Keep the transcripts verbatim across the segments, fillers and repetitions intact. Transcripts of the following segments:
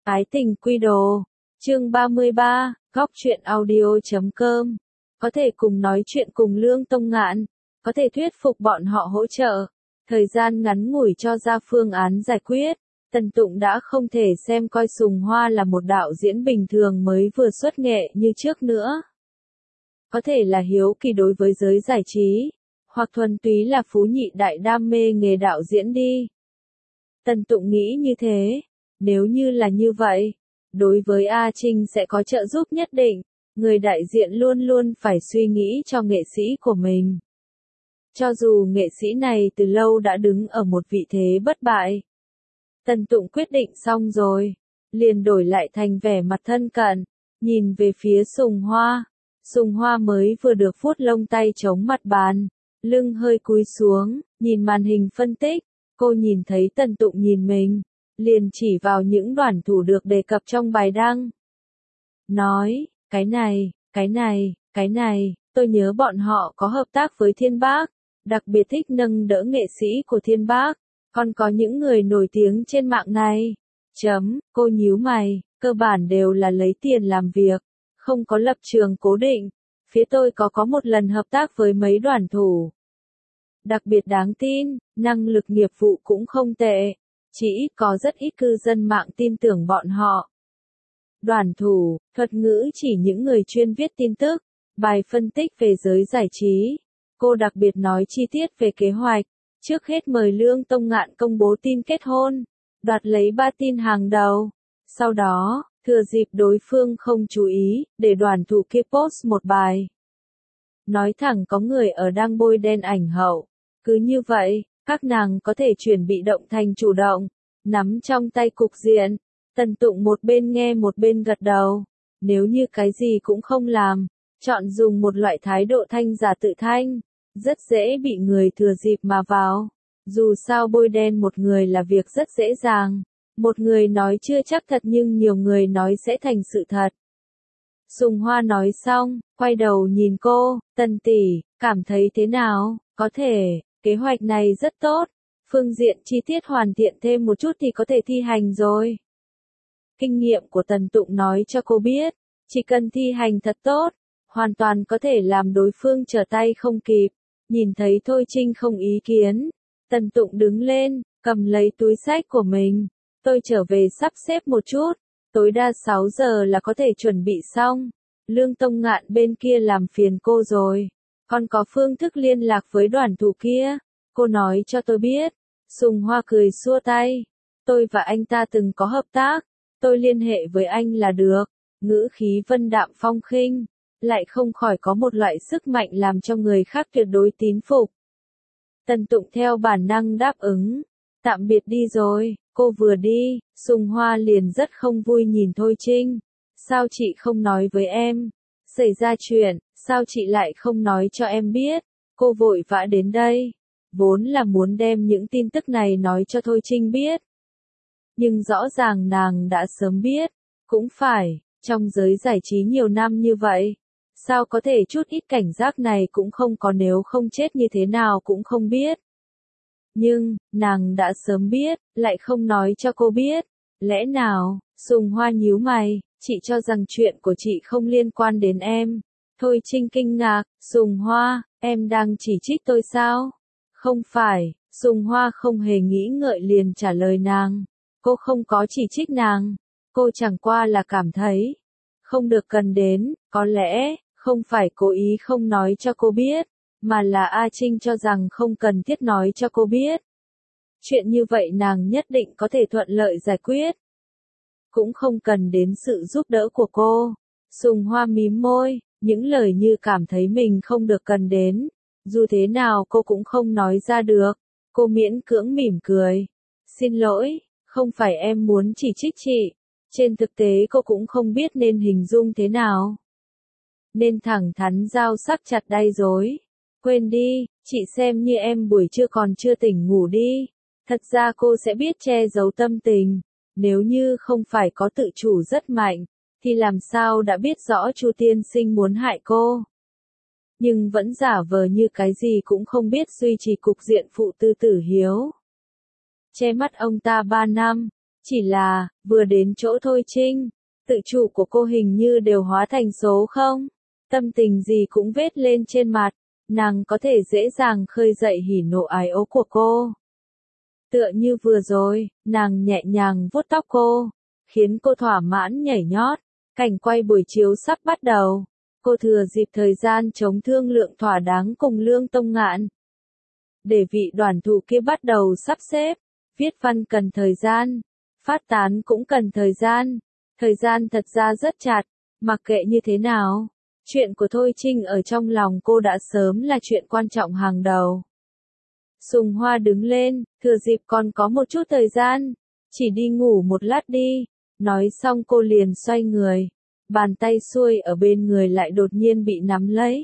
Ái tình quy đồ. Chương ba mươi ba, góc truyện audio chấm com. Có thể cùng nói chuyện cùng Lương Tông Ngạn, có thể thuyết phục bọn họ hỗ trợ. Thời gian ngắn ngủi cho ra phương án giải quyết. Tần Tụng đã không thể xem coi Sùng Hoa là một đạo diễn bình thường mới vừa xuất nghệ như trước nữa. Có thể là hiếu kỳ đối với giới giải trí, hoặc thuần túy là phú nhị đại đam mê nghề đạo diễn đi. Tần Tụng nghĩ như thế, nếu như là như vậy, đối với A Trinh sẽ có trợ giúp nhất định, người đại diện luôn luôn phải suy nghĩ cho nghệ sĩ của mình. Cho dù nghệ sĩ này từ lâu đã đứng ở một vị thế bất bại. Tần Tụng quyết định xong rồi, liền đổi lại thành vẻ mặt thân cận, nhìn về phía Sùng Hoa. Sùng Hoa mới vừa được vuốt lông tay chống mặt bàn, lưng hơi cúi xuống, nhìn màn hình phân tích, cô nhìn thấy Tần Tụng nhìn mình, liền chỉ vào những đoản thủ được đề cập trong bài đăng. Nói, cái này, cái này, cái này, tôi nhớ bọn họ có hợp tác với Thiên Bác, đặc biệt thích nâng đỡ nghệ sĩ của Thiên Bác, còn có những người nổi tiếng trên mạng này. Chấm, cô nhíu mày, cơ bản đều là lấy tiền làm việc, không có lập trường cố định. Phía tôi có có một lần hợp tác với mấy đoản thủ. Đặc biệt đáng tin, năng lực nghiệp vụ cũng không tệ, chỉ có rất ít cư dân mạng tin tưởng bọn họ. Đoản thủ, thuật ngữ chỉ những người chuyên viết tin tức, bài phân tích về giới giải trí. Cô đặc biệt nói chi tiết về kế hoạch, trước hết mời Lương Tông Ngạn công bố tin kết hôn, đoạt lấy ba tin hàng đầu. Sau đó, thừa dịp đối phương không chú ý, để đoản thủ kia post một bài. Nói thẳng có người ở đang bôi đen ảnh hậu. Cứ như vậy, các nàng có thể chuyển bị động thành chủ động, nắm trong tay cục diện. Tần Tụng một bên nghe một bên gật đầu. Nếu như cái gì cũng không làm, chọn dùng một loại thái độ thanh giả tự thanh, rất dễ bị người thừa dịp mà vào. Dù sao bôi đen một người là việc rất dễ dàng. Một người nói chưa chắc thật nhưng nhiều người nói sẽ thành sự thật. Sùng Hoa nói xong, quay đầu nhìn cô, Tần tỷ, cảm thấy thế nào? Có thể, kế hoạch này rất tốt, phương diện chi tiết hoàn thiện thêm một chút thì có thể thi hành rồi. Kinh nghiệm của Tần Tụng nói cho cô biết, chỉ cần thi hành thật tốt, hoàn toàn có thể làm đối phương trở tay không kịp. Nhìn thấy Thôi Trinh không ý kiến, Tần Tụng đứng lên, cầm lấy túi xách của mình. Tôi trở về sắp xếp một chút, tối đa sáu giờ là có thể chuẩn bị xong. Lương Tông Ngạn bên kia làm phiền cô rồi. Còn có phương thức liên lạc với đoản thủ kia, cô nói cho tôi biết. Sùng Hoa cười xua tay. Tôi và anh ta từng có hợp tác, tôi liên hệ với anh là được. Ngữ khí vân đạm phong khinh, lại không khỏi có một loại sức mạnh làm cho người khác tuyệt đối tín phục. Tần Tụng theo bản năng đáp ứng. Tạm biệt đi rồi. Cô vừa đi, Sùng Hoa liền rất không vui nhìn Thôi Trinh. Sao chị không nói với em? Xảy ra chuyện, sao chị lại không nói cho em biết? Cô vội vã đến đây. Vốn là muốn đem những tin tức này nói cho Thôi Trinh biết. Nhưng rõ ràng nàng đã sớm biết. Cũng phải, trong giới giải trí nhiều năm như vậy. Sao có thể chút ít cảnh giác này cũng không có, nếu không chết như thế nào cũng không biết. Nhưng, nàng đã sớm biết, lại không nói cho cô biết. Lẽ nào? Sùng Hoa nhíu mày, chị cho rằng chuyện của chị không liên quan đến em. Thôi Trinh kinh ngạc, Sùng Hoa, em đang chỉ trích tôi sao? Không phải, Sùng Hoa không hề nghĩ ngợi liền trả lời nàng. Cô không có chỉ trích nàng. Cô chẳng qua là cảm thấy không được cần đến, có lẽ, không phải cố ý không nói cho cô biết. Mà là A Trinh cho rằng không cần thiết nói cho cô biết. Chuyện như vậy nàng nhất định có thể thuận lợi giải quyết. Cũng không cần đến sự giúp đỡ của cô. Sùng Hoa mím môi, những lời như cảm thấy mình không được cần đến. Dù thế nào cô cũng không nói ra được. Cô miễn cưỡng mỉm cười. Xin lỗi, không phải em muốn chỉ trích chị. Trên thực tế cô cũng không biết nên hình dung thế nào. Nên thẳng thắn dao sắc chặt đay dối. Quên đi, chị xem như em buổi trưa còn chưa tỉnh ngủ đi. Thật ra cô sẽ biết che giấu tâm tình. Nếu như không phải có tự chủ rất mạnh, thì làm sao đã biết rõ Chu tiên sinh muốn hại cô. Nhưng vẫn giả vờ như cái gì cũng không biết, duy trì cục diện phụ tư tử hiếu. Che mắt ông ta ba năm, Chỉ là, vừa đến chỗ Thôi Trinh, tự chủ của cô hình như đều hóa thành số không. Tâm tình gì cũng vết lên trên mặt, nàng có thể dễ dàng khơi dậy hỉ nộ ái ố của cô. Tựa như vừa rồi, nàng nhẹ nhàng vuốt tóc cô, khiến cô thỏa mãn nhảy nhót. Cảnh quay buổi chiếu sắp bắt đầu. Cô thừa dịp thời gian chống thương lượng thỏa đáng cùng Lương Tông Ngạn. Để vị đoàn thủ kia bắt đầu sắp xếp, viết văn cần thời gian, phát tán cũng cần thời gian. Thời gian thật ra rất chặt, mặc kệ như thế nào. Chuyện của Thôi Trinh ở trong lòng cô đã sớm là chuyện quan trọng hàng đầu. Sùng Hoa đứng lên, thừa dịp còn có một chút thời gian, chỉ đi ngủ một lát đi. Nói xong cô liền xoay người, bàn tay xuôi ở bên người lại đột nhiên bị nắm lấy.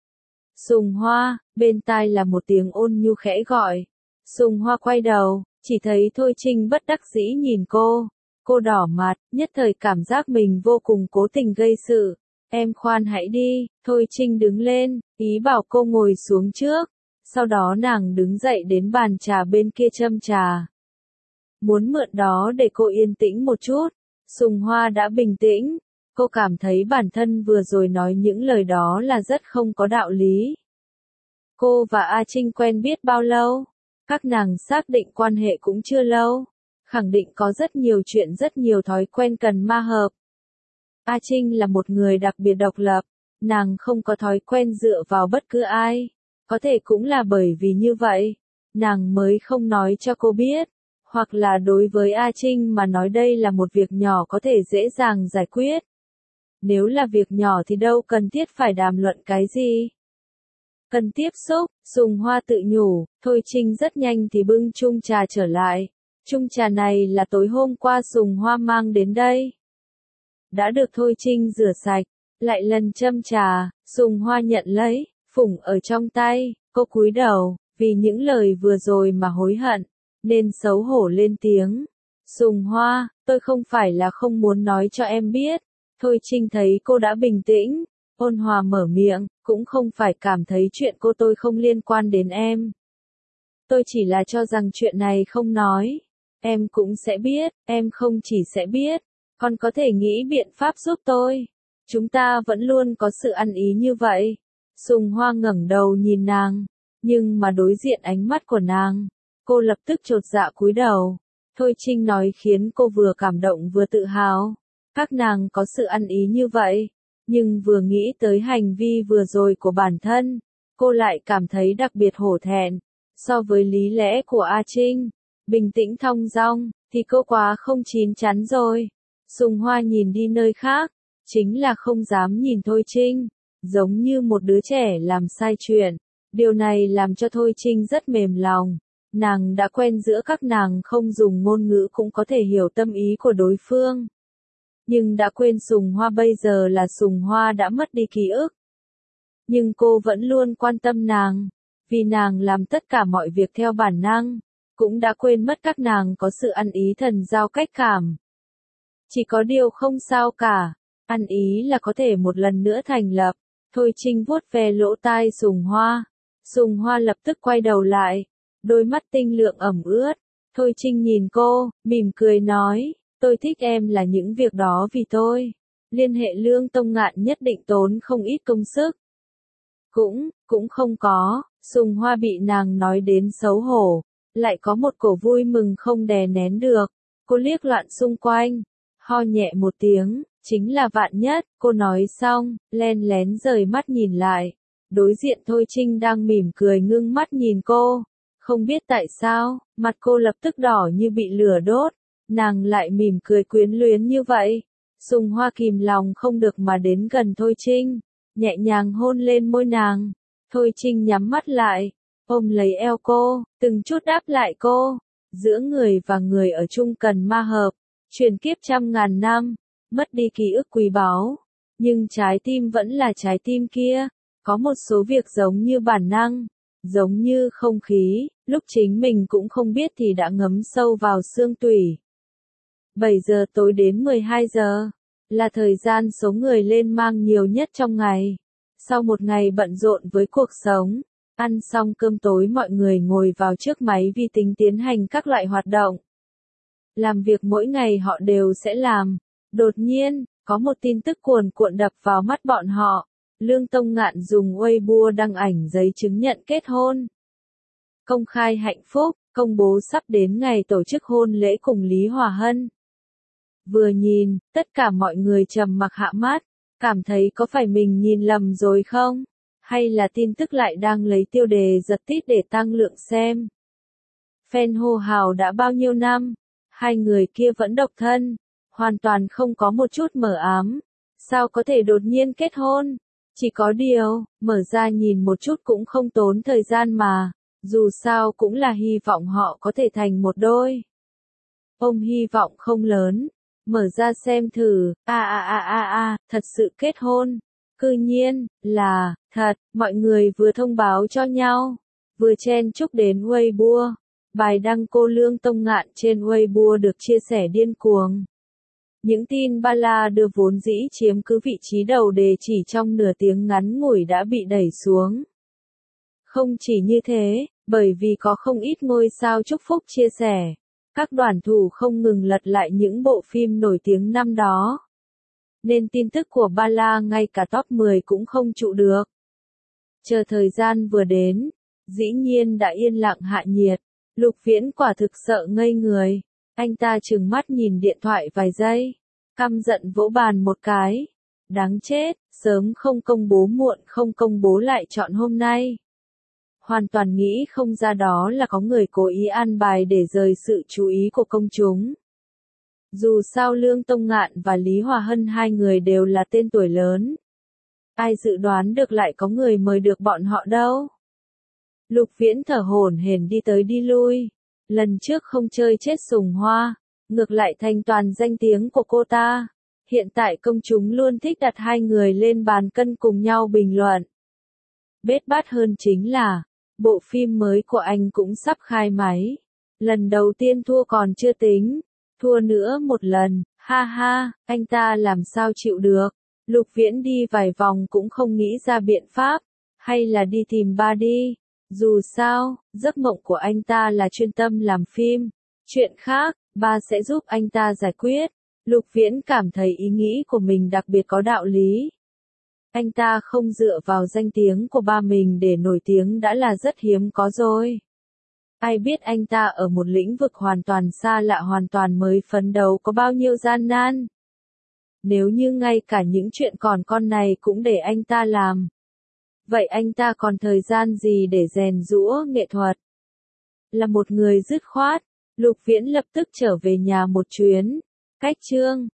Sùng Hoa, bên tai là một tiếng ôn nhu khẽ gọi. Sùng Hoa quay đầu, chỉ thấy Thôi Trinh bất đắc dĩ nhìn cô. Cô đỏ mặt, nhất thời cảm giác mình vô cùng cố tình gây sự. Em khoan hãy đi, Thôi Trinh đứng lên, ý bảo cô ngồi xuống trước. Sau đó nàng đứng dậy đến bàn trà bên kia châm trà. Muốn mượn đó để cô yên tĩnh một chút. Sùng Hoa đã bình tĩnh. Cô cảm thấy bản thân vừa rồi nói những lời đó là rất không có đạo lý. Cô và A Trinh quen biết bao lâu? Các nàng xác định quan hệ cũng chưa lâu. Khẳng định có rất nhiều chuyện rất nhiều thói quen cần ma hợp. A Trinh là một người đặc biệt độc lập. Nàng không có thói quen dựa vào bất cứ ai. Có thể cũng là bởi vì như vậy. Nàng mới không nói cho cô biết. Hoặc là đối với A Trinh mà nói đây là một việc nhỏ có thể dễ dàng giải quyết. Nếu là việc nhỏ thì đâu cần thiết phải đàm luận cái gì. Cần tiếp xúc, Sùng Hoa tự nhủ, Thôi Trinh rất nhanh thì bưng chung trà trở lại. Chung trà này là tối hôm qua Sùng Hoa mang đến đây. Đã được Thôi Trinh rửa sạch, lại lần châm trà, Sùng Hoa nhận lấy, phủng ở trong tay, cô cúi đầu, vì những lời vừa rồi mà hối hận, nên xấu hổ lên tiếng. Sùng Hoa, tôi không phải là không muốn nói cho em biết. Thôi Trinh thấy cô đã bình tĩnh, ôn hòa mở miệng, cũng không phải cảm thấy chuyện cô tôi không liên quan đến em. Tôi chỉ là cho rằng chuyện này không nói. Em cũng sẽ biết, em không chỉ sẽ biết, còn có thể nghĩ biện pháp giúp tôi. Chúng ta vẫn luôn có sự ăn ý như vậy. Sùng Hoa ngẩng đầu nhìn nàng, nhưng mà đối diện ánh mắt của nàng, cô lập tức chột dạ cúi đầu. Thôi Trinh nói khiến cô vừa cảm động vừa tự hào. Các nàng có sự ăn ý như vậy, nhưng vừa nghĩ tới hành vi vừa rồi của bản thân, cô lại cảm thấy đặc biệt hổ thẹn. So với lý lẽ của A Trinh, bình tĩnh thong dong, thì cô quá không chín chắn rồi. Sùng Hoa nhìn đi nơi khác, chính là không dám nhìn Thôi Trinh, giống như một đứa trẻ làm sai chuyện. Điều này làm cho Thôi Trinh rất mềm lòng. Nàng đã quen giữa các nàng không dùng ngôn ngữ cũng có thể hiểu tâm ý của đối phương. Nhưng đã quên Sùng Hoa bây giờ là Sùng Hoa đã mất đi ký ức. Nhưng cô vẫn luôn quan tâm nàng, vì nàng làm tất cả mọi việc theo bản năng, cũng đã quên mất các nàng có sự ăn ý thần giao cách cảm. Chỉ có điều không sao cả, ăn ý là có thể một lần nữa thành lập. Thôi Trinh vuốt ve lỗ tai Sùng Hoa. Sùng Hoa lập tức quay đầu lại, đôi mắt tinh lượng ẩm ướt. Thôi Trinh nhìn cô, mỉm cười nói, tôi thích em là những việc đó vì tôi. Liên hệ Lương Tông Ngạn nhất định tốn không ít công sức. Cũng, cũng không có, Sùng Hoa bị nàng nói đến xấu hổ, lại có một cổ vui mừng không đè nén được. Cô liếc loạn xung quanh, ho nhẹ một tiếng, chính là Vạn Nhất. Cô nói xong, len lén rời mắt nhìn lại. Đối diện Thôi Trinh đang mỉm cười ngưng mắt nhìn cô. Không biết tại sao, mặt cô lập tức đỏ như bị lửa đốt. Nàng lại mỉm cười quyến luyến như vậy. Sùng Hoa kìm lòng không được mà đến gần Thôi Trinh, nhẹ nhàng hôn lên môi nàng. Thôi Trinh nhắm mắt lại, ôm lấy eo cô, từng chút đáp lại cô. Giữa người và người ở chung cần ma hợp, truyền kiếp trăm ngàn năm, mất đi ký ức quý báu. Nhưng trái tim vẫn là trái tim kia, có một số việc giống như bản năng, giống như không khí, lúc chính mình cũng không biết thì đã ngấm sâu vào xương tủy. bảy giờ tối đến mười hai giờ, là thời gian số người lên mang nhiều nhất trong ngày. Sau một ngày bận rộn với cuộc sống, ăn xong cơm tối mọi người ngồi vào trước máy vi tính tiến hành các loại hoạt động. Làm việc mỗi ngày họ đều sẽ làm. Đột nhiên, có một tin tức cuồn cuộn đập vào mắt bọn họ. Lương Tông Ngạn dùng Weibo đăng ảnh giấy chứng nhận kết hôn. Công khai hạnh phúc, công bố sắp đến ngày tổ chức hôn lễ cùng Lý Hòa Hân. Vừa nhìn, tất cả mọi người trầm mặc hạ mắt, cảm thấy có phải mình nhìn lầm rồi không? Hay là tin tức lại đang lấy tiêu đề giật tít để tăng lượng xem? Fan hô hào đã bao nhiêu năm, hai người kia vẫn độc thân, hoàn toàn không có một chút mờ ám. Sao có thể đột nhiên kết hôn? Chỉ có điều, mở ra nhìn một chút cũng không tốn thời gian mà, dù sao cũng là hy vọng họ có thể thành một đôi. Ông hy vọng không lớn, mở ra xem thử, a a a a a, thật sự kết hôn. Cư nhiên, là, thật, mọi người vừa thông báo cho nhau, vừa chen chúc đến Weibo. Bài đăng cô Lương Tông Ngạn trên Weibo được chia sẻ điên cuồng. Những tin ba la đưa vốn dĩ chiếm cứ vị trí đầu đề chỉ trong nửa tiếng ngắn ngủi đã bị đẩy xuống. Không chỉ như thế, bởi vì có không ít ngôi sao chúc phúc chia sẻ, các đoàn thủ không ngừng lật lại những bộ phim nổi tiếng năm đó. Nên tin tức của ba la ngay cả top mười cũng không trụ được. Chờ thời gian vừa đến, dĩ nhiên đã yên lặng hạ nhiệt. Lục Viễn quả thực sợ ngây người. Anh ta trừng mắt nhìn điện thoại vài giây, căm giận vỗ bàn một cái. Đáng chết, sớm không công bố muộn không công bố lại chọn hôm nay. Hoàn toàn nghĩ không ra đó là có người cố ý an bài để rời sự chú ý của công chúng. Dù sao Lương Tông Ngạn và Lý Hòa Hân hai người đều là tên tuổi lớn. Ai dự đoán được lại có người mời được bọn họ đâu. Lục Viễn thở hổn hển đi tới đi lui. Lần trước không chơi chết Sùng Hoa, ngược lại thành toàn danh tiếng của cô ta. Hiện tại công chúng luôn thích đặt hai người lên bàn cân cùng nhau bình luận. Bết bát hơn chính là, bộ phim mới của anh cũng sắp khai máy. Lần đầu tiên thua còn chưa tính, thua nữa một lần, ha ha, anh ta làm sao chịu được. Lục Viễn đi vài vòng cũng không nghĩ ra biện pháp, hay là đi tìm ba đi. Dù sao, giấc mộng của anh ta là chuyên tâm làm phim. Chuyện khác, ba sẽ giúp anh ta giải quyết. Lục Viễn cảm thấy ý nghĩ của mình đặc biệt có đạo lý. Anh ta không dựa vào danh tiếng của ba mình để nổi tiếng đã là rất hiếm có rồi. Ai biết anh ta ở một lĩnh vực hoàn toàn xa lạ hoàn toàn mới phấn đấu có bao nhiêu gian nan. Nếu như ngay cả những chuyện còn con này cũng để anh ta làm. Vậy anh ta còn thời gian gì để rèn giũa nghệ thuật? Là một người dứt khoát, Lục Viễn lập tức trở về nhà một chuyến. Cách chương